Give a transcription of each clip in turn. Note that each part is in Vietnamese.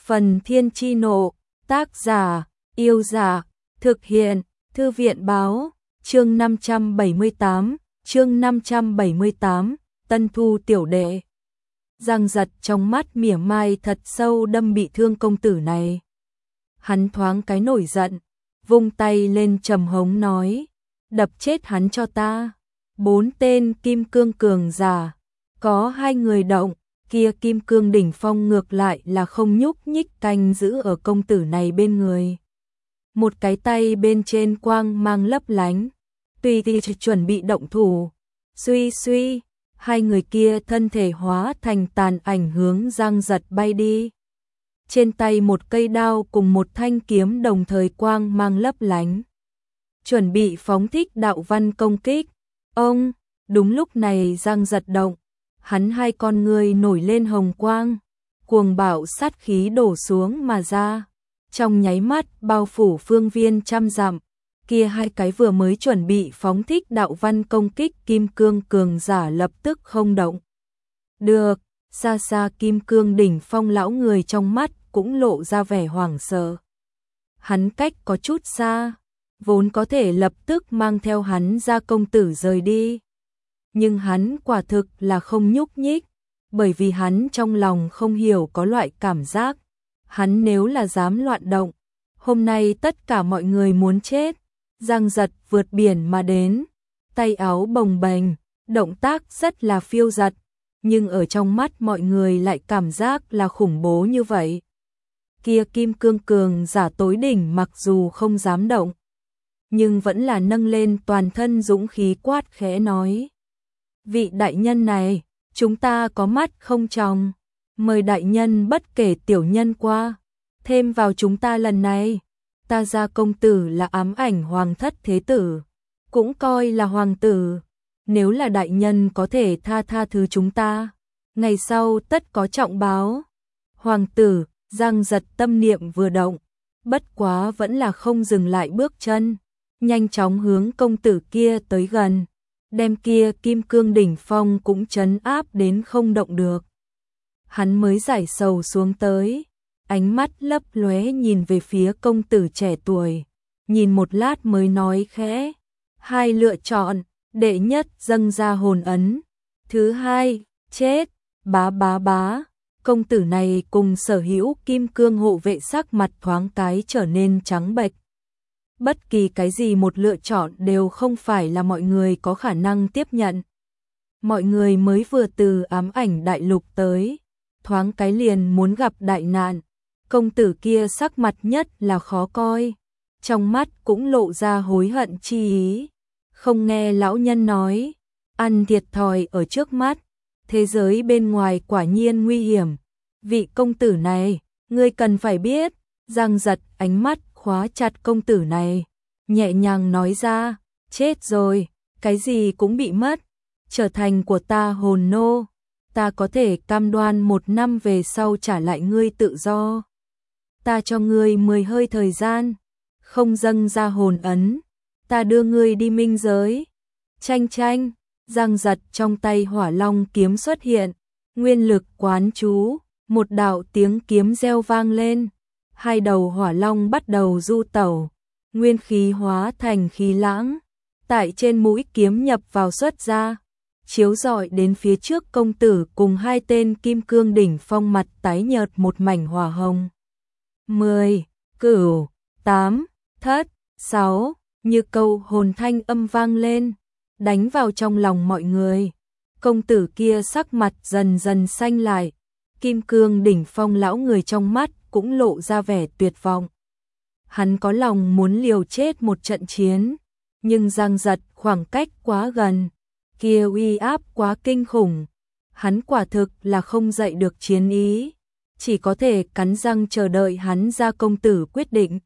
Phần Thiên Chi Nộ, tác giả, Yêu Giả, thực hiện, Thư viện Báo, chương 578, Tân Thu tiểu đệ. Giang Giật trong mắt mỉa mai thật sâu đâm bị thương công tử này. Hắn thoáng cái nổi giận, vung tay lên trầm hống nói, đập chết hắn cho ta. 4 tên kim cương cường giả, có 2 người động, kia kim cương đỉnh phong ngược lại là không nhúc nhích canh giữ ở công tử này bên người. Một cái tay bên trên quang mang lấp lánh, tùy thì chuẩn bị động thủ. Suy suy, 2 người kia thân thể hóa thành tàn ảnh hướng Giang Giật bay đi. Trên tay một cây đao cùng một thanh kiếm đồng thời quang mang lấp lánh, chuẩn bị phóng thích đạo văn công kích. Ông, đúng lúc này Giang Giật động, hắn 2 con ngươi nổi lên hồng quang, cuồng bạo sát khí đổ xuống mà ra, trong nháy mắt bao phủ phương viên trăm dặm. Kia 2 cái vừa mới chuẩn bị phóng thích đạo văn công kích kim cương cường giả lập tức không động được. Xa xa kim cương đỉnh phong lão người trong mắt cũng lộ ra vẻ hoảng sợ. Hắn cách có chút xa, vốn có thể lập tức mang theo hắn ra công tử rời đi, nhưng hắn quả thực là không nhúc nhích, bởi vì hắn trong lòng không hiểu có loại cảm giác, hắn nếu là dám loạn động, hôm nay tất cả mọi người muốn chết. Giang Giật vượt biển mà đến, tay áo bồng bềnh, động tác rất là phiêu giật, nhưng ở trong mắt mọi người lại cảm giác là khủng bố như vậy. Kia kim cương cường giả tối đỉnh mặc dù không dám động, nhưng vẫn là nâng lên toàn thân dũng khí quát khẽ nói, vị đại nhân này, chúng ta có mắt không tròng, mời đại nhân bất kể tiểu nhân qua, thêm vào chúng ta lần này. Ta gia công tử là ám ảnh hoàng thất thế tử, cũng coi là hoàng tử, nếu là đại nhân có thể tha thứ chúng ta, ngày sau tất có trọng báo. Hoàng tử, Giang Giật tâm niệm vừa động, bất quá vẫn là không dừng lại bước chân, nhanh chóng hướng công tử kia tới gần, đem kia kim cương đỉnh phong cũng trấn áp đến không động được. Hắn mới giải sầu xuống tới, ánh mắt lấp lóe nhìn về phía công tử trẻ tuổi, nhìn một lát mới nói khẽ, 2 lựa chọn, đệ nhất dâng ra hồn ấn, thứ 2, chết. Bá bá bá, công tử này cùng sở hữu kim cương hộ vệ sắc mặt thoáng cái trở nên trắng bệch. Bất kỳ cái gì một lựa chọn đều không phải là mọi người có khả năng tiếp nhận. Mọi người mới vừa từ ám ảnh đại lục tới, thoáng cái liền muốn gặp đại nạn. Công tử kia sắc mặt nhất là khó coi, trong mắt cũng lộ ra hối hận chi ý. Không nghe lão nhân nói, ăn thiệt thòi ở trước mắt, thế giới bên ngoài quả nhiên nguy hiểm. Vị công tử này, ngươi cần phải biết. Giang Giật ánh mắt khóa chặt công tử này, nhẹ nhàng nói ra, chết rồi, cái gì cũng bị mất, trở thành của ta hồn nô, ta có thể cam đoan 1 năm về sau trả lại ngươi tự do. Ta cho ngươi 10 hơi thời gian, không dâng ra hồn ấn, ta đưa ngươi đi minh giới. Chanh chanh, Giang Giật trong tay hỏa long kiếm xuất hiện, nguyên lực quán chú, một đạo tiếng kiếm reo vang lên, 2 đầu hỏa long bắt đầu du tẩu, nguyên khí hóa thành khí lãng, tại trên mũi kiếm nhập vào xuất ra, chiếu rọi đến phía trước công tử cùng 2 tên kim cương đỉnh phong mặt tái nhợt một mảnh hỏa hồng. 10, 9, 8, thất, 6, như câu hồn thanh âm vang lên, đánh vào trong lòng mọi người. Công tử kia sắc mặt dần dần xanh lại, kim cương đỉnh phong lão người trong mắt cũng lộ ra vẻ tuyệt vọng. Hắn có lòng muốn liều chết một trận chiến, nhưng Giang Giật khoảng cách quá gần, kia uy áp quá kinh khủng, hắn quả thực là không dậy được chiến ý, chỉ có thể cắn răng chờ đợi hắn ra công tử quyết định.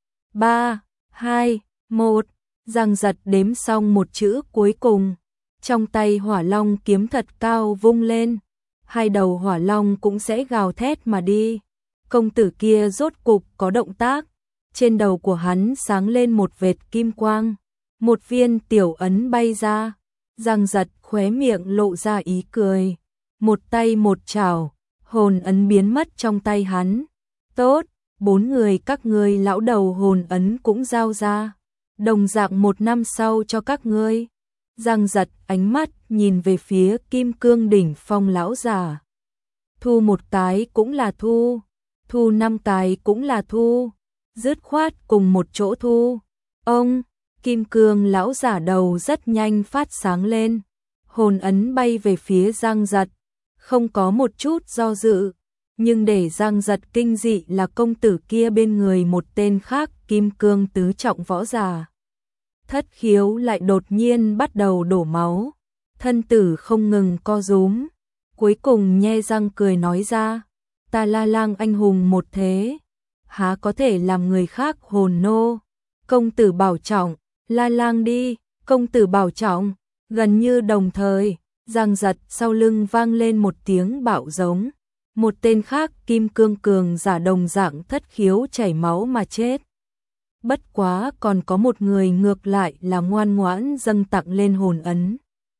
3, 2, 1, Giang Giật đếm xong một chữ cuối cùng, trong tay hỏa long kiếm thật cao vung lên, 2 đầu hỏa long cũng sẽ gào thét mà đi. Công tử kia rốt cục có động tác, trên đầu của hắn sáng lên một vệt kim quang, một viên tiểu ấn bay ra. Giang Giật khóe miệng lộ ra ý cười, một tay một chảo, hồn ấn biến mất trong tay hắn, Tốt, 4 người các ngươi lão đầu hồn ấn cũng giao ra. Đồng dạng 1 năm sau cho các ngươi. Giang Giật ánh mắt nhìn về phía Kim Cương đỉnh phong lão giả. Thu 1 cái cũng là thu, thu 5 cái cũng là thu, dứt khoát cùng một chỗ thu. Ông, Kim Cương lão giả đầu rất nhanh phát sáng lên, hồn ấn bay về phía Giang Giật, không có một chút do dự. Nhưng để Giang Giật kinh dị là công tử kia bên người một tên khác Kim Cương tứ trọng võ giả. Thất khiếu lại đột nhiên bắt đầu đổ máu, thân tử không ngừng co rúm, cuối cùng nhe răng cười nói ra, ta La Lang anh hùng một thế, há có thể làm người khác hồn nô, công tử bảo trọng, La Lang đi, công tử bảo trọng. Gần như đồng thời, Giang Giật sau lưng vang lên một tiếng bạo giống, một tên khác Kim Cương cường giả đồng dạng thất khiếu chảy máu mà chết. Bất quá còn có một người ngược lại là ngoan ngoãn dâng tặng lên hồn ấn.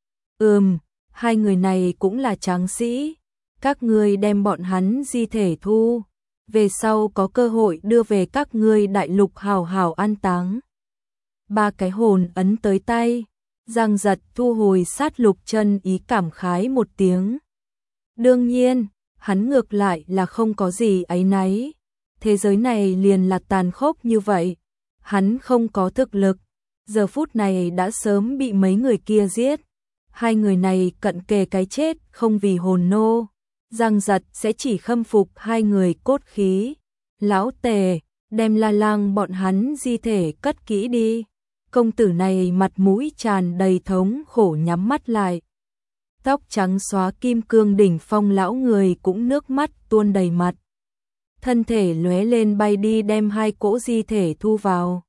Hai người này cũng là tráng sĩ, các ngươi đem bọn hắn di thể thu, về sau có cơ hội đưa về các ngươi đại lục hào hào an táng. 3 cái hồn ấn tới tay, Giang Giật thu hồi sát lục chân ý cảm khái một tiếng. Đương nhiên, hắn ngược lại là không có gì áy náy, thế giới này liền là tàn khốc như vậy. Hắn không có thực lực, giờ phút này đã sớm bị mấy người kia giết. 2 người này cận kề cái chết không vì hồn nô. Giang Giật sẽ chỉ khâm phục 2 người cốt khí. Lão Tề, đem La Lang bọn hắn di thể cất kỹ đi. Công tử này mặt mũi tràn đầy thống khổ nhắm mắt lại. Tóc trắng xóa Kim Cương đỉnh phong lão người cũng nước mắt tuôn đầy mặt. Thân thể lóe lên bay đi đem 2 cỗ di thể thu vào.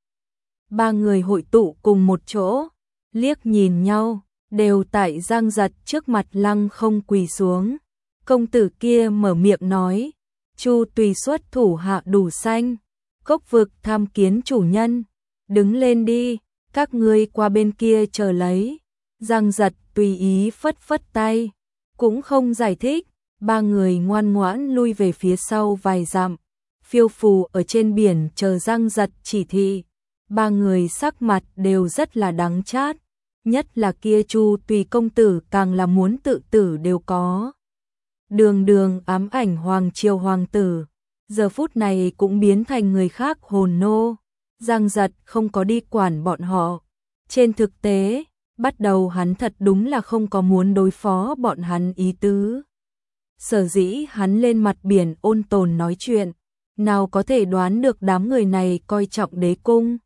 3 người hội tụ cùng một chỗ, liếc nhìn nhau, đều tại Giang Giật trước mặt lăng không quỳ xuống. Công tử kia mở miệng nói, Chu tùy xuất thủ hạ đủ xanh, cốc vực tham kiến chủ nhân, đứng lên đi, các ngươi qua bên kia chờ lấy. Giang Giật tùy ý phất phất tay, cũng không giải thích, 3 người ngoan ngoãn lui về phía sau vài dặm, phiêu phù ở trên biển chờ Giang Giật chỉ thị. 3 người sắc mặt đều rất là đắng chát, nhất là kia Chu tùy công tử càng là muốn tự tử đều có. Đường đường ám ảnh hoàng triều hoàng tử, giờ phút này cũng biến thành người khác hồn nô. Giang Giật không có đi quản bọn họ. Trên thực tế, bắt đầu hắn thật đúng là không có muốn đối phó bọn hắn ý tứ. Sở dĩ hắn lên mặt biển ôn tồn nói chuyện, nào có thể đoán được đám người này coi trọng đế cung.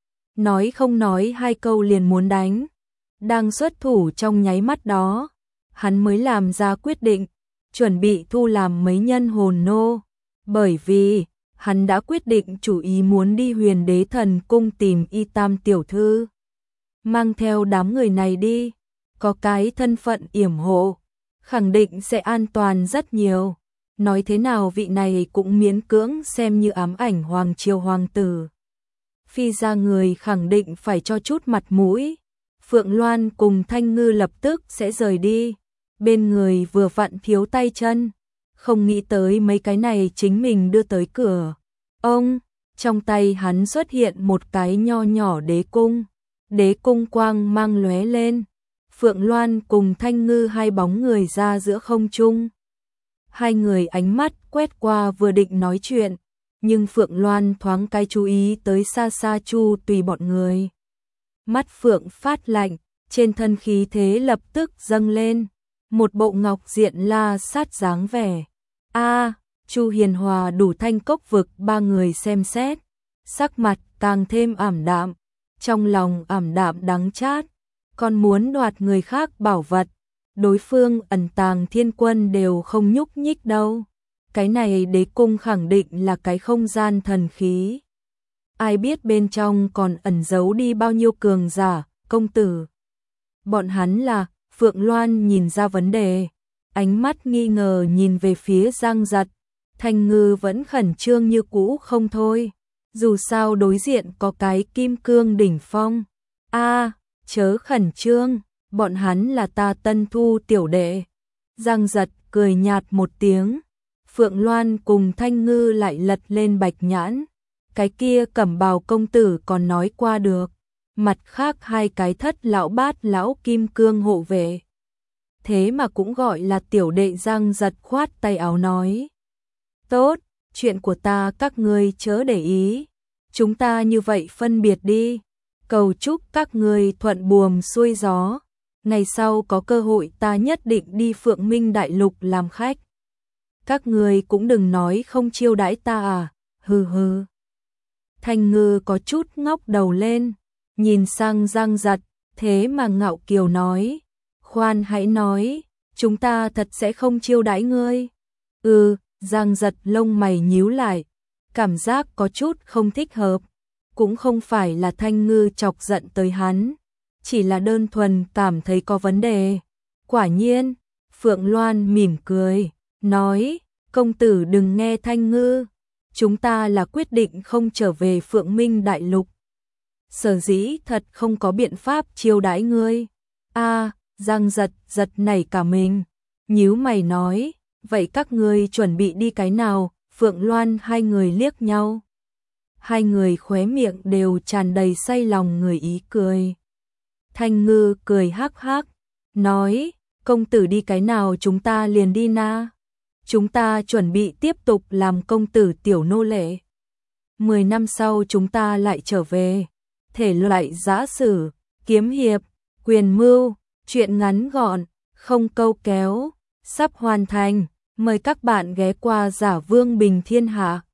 Nói không nói 2 câu liền muốn đánh. Đang xuất thủ trong nháy mắt đó, hắn mới làm ra quyết định, chuẩn bị thu làm mấy nhân hồn nô. Bởi vì, hắn đã quyết định chủ ý muốn đi Huyền Đế Thần Cung tìm Y Tam tiểu thư. Mang theo đám người này đi, có cái thân phận yểm hộ, khẳng định sẽ an toàn rất nhiều. Nói thế nào vị này cũng miễn cưỡng xem như ám ảnh hoàng triều hoàng tử. Phi ra người khẳng định phải cho chút mặt mũi. Phượng Loan cùng Thanh Ngư lập tức sẽ rời đi. Bên người vừa vặn thiếu tay chân, không nghĩ tới mấy cái này chính mình đưa tới cửa. Ông, trong tay hắn xuất hiện một cái nho nhỏ đế cung. Đế cung quang mang lóe lên. Phượng Loan cùng Thanh Ngư 2 bóng người ra giữa không trung. 2 người ánh mắt quét qua vừa định nói chuyện, nhưng Phượng Loan thoáng cái chú ý tới xa xa Chu tùy bọn người. Mắt Phượng phát lạnh, trên thân khí thế lập tức dâng lên, một bộ ngọc diện la sát dáng vẻ. Chu Hiền Hòa đủ Thanh Cốc vực 3 người xem xét, sắc mặt càng thêm ảm đạm, trong lòng ảm đạm đắng chát, còn muốn đoạt người khác bảo vật, đối phương ẩn tàng thiên quân đều không nhúc nhích đâu. Cái này đế cung khẳng định là cái không gian thần khí. Ai biết bên trong còn ẩn giấu đi bao nhiêu cường giả, công tử. Bọn hắn là, Phượng Loan nhìn ra vấn đề, ánh mắt nghi ngờ nhìn về phía Giang Giật. Thanh Ngư vẫn khẩn trương như cũ không thôi, dù sao đối diện có cái Kim Cương đỉnh phong. Chớ khẩn trương, bọn hắn là ta tân thu tiểu đệ. Giang Giật cười nhạt một tiếng. Phượng Loan cùng Thanh Ngư lại lật lên bạch nhãn. Cái kia Cẩm Bào công tử còn nói qua được. Mặt khác hai cái thất lão bát lão kim cương hộ vệ. Thế mà cũng gọi là tiểu đệ. Giang giật khoát tay áo nói. Tốt, chuyện của ta các ngươi chớ để ý. Chúng ta như vậy phân biệt đi. Cầu chúc các ngươi thuận buồm xuôi gió. Ngày sau có cơ hội ta nhất định đi Phượng Minh Đại Lục làm khách. Các ngươi cũng đừng nói không chiêu đãi ta à, hừ hừ. Thanh Ngư có chút ngóc đầu lên, nhìn sang Giang Giật, thế mà ngạo kiều nói. Khoan hãy nói, chúng ta thật sẽ không chiêu đãi ngươi. Giang Giật lông mày nhíu lại, cảm giác có chút không thích hợp. Cũng không phải là Thanh Ngư chọc giận tới hắn, chỉ là đơn thuần cảm thấy có vấn đề. Quả nhiên, Phượng Loan mỉm cười, nói, công tử đừng nghe Thanh Ngư, chúng ta là quyết định không trở về Phượng Minh Đại Lục. Sở dĩ thật không có biện pháp chiêu đãi ngươi. Giang giật nảy cả mình, nhíu mày nói, vậy các ngươi chuẩn bị đi cái nào? Phượng Loan hai người liếc nhau. Hai người khóe miệng đều tràn đầy say lòng người ý cười. Thanh Ngư cười hắc hắc, nói, công tử đi cái nào chúng ta liền đi na. Chúng ta chuẩn bị tiếp tục làm công tử tiểu nô lệ. 10 năm sau chúng ta lại trở về. Thể loại giã sử, kiếm hiệp, quyền mưu, truyện ngắn gọn, không câu kéo, sắp hoàn thành. Mời các bạn ghé qua Giả Vương Bình Thiên Hạ.